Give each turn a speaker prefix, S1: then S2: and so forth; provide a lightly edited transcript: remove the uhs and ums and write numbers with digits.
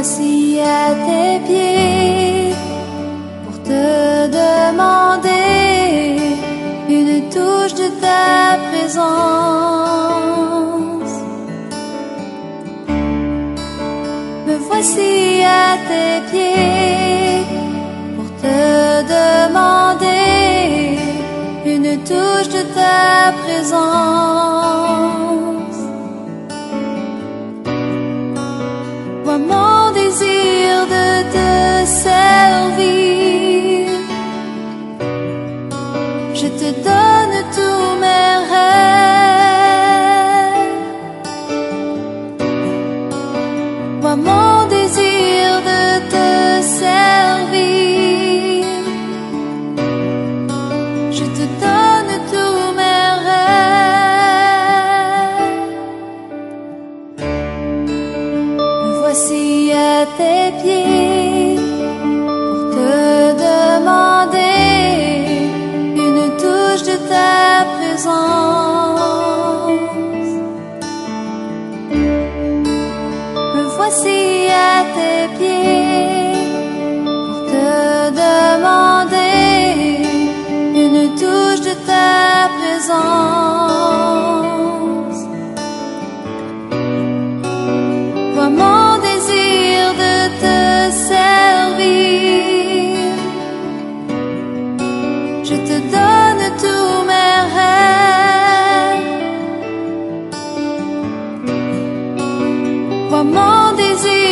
S1: voici à tes pieds pour te demander une touche de ta présence. Me voici à tes pieds pour te demander une touche de ta présence. Moi, mon désir de te servir, je te donne tous mes rêves. Moi, mon désir de te servir, je te donne tous mes rêves. Me voici à tes pieds pour te demander une touche de ta présence. Me voici à tes pieds pour te demander une touche de ta présence. Vois mon désir de te servir, je te donne tous mes rêves. Vois mon désir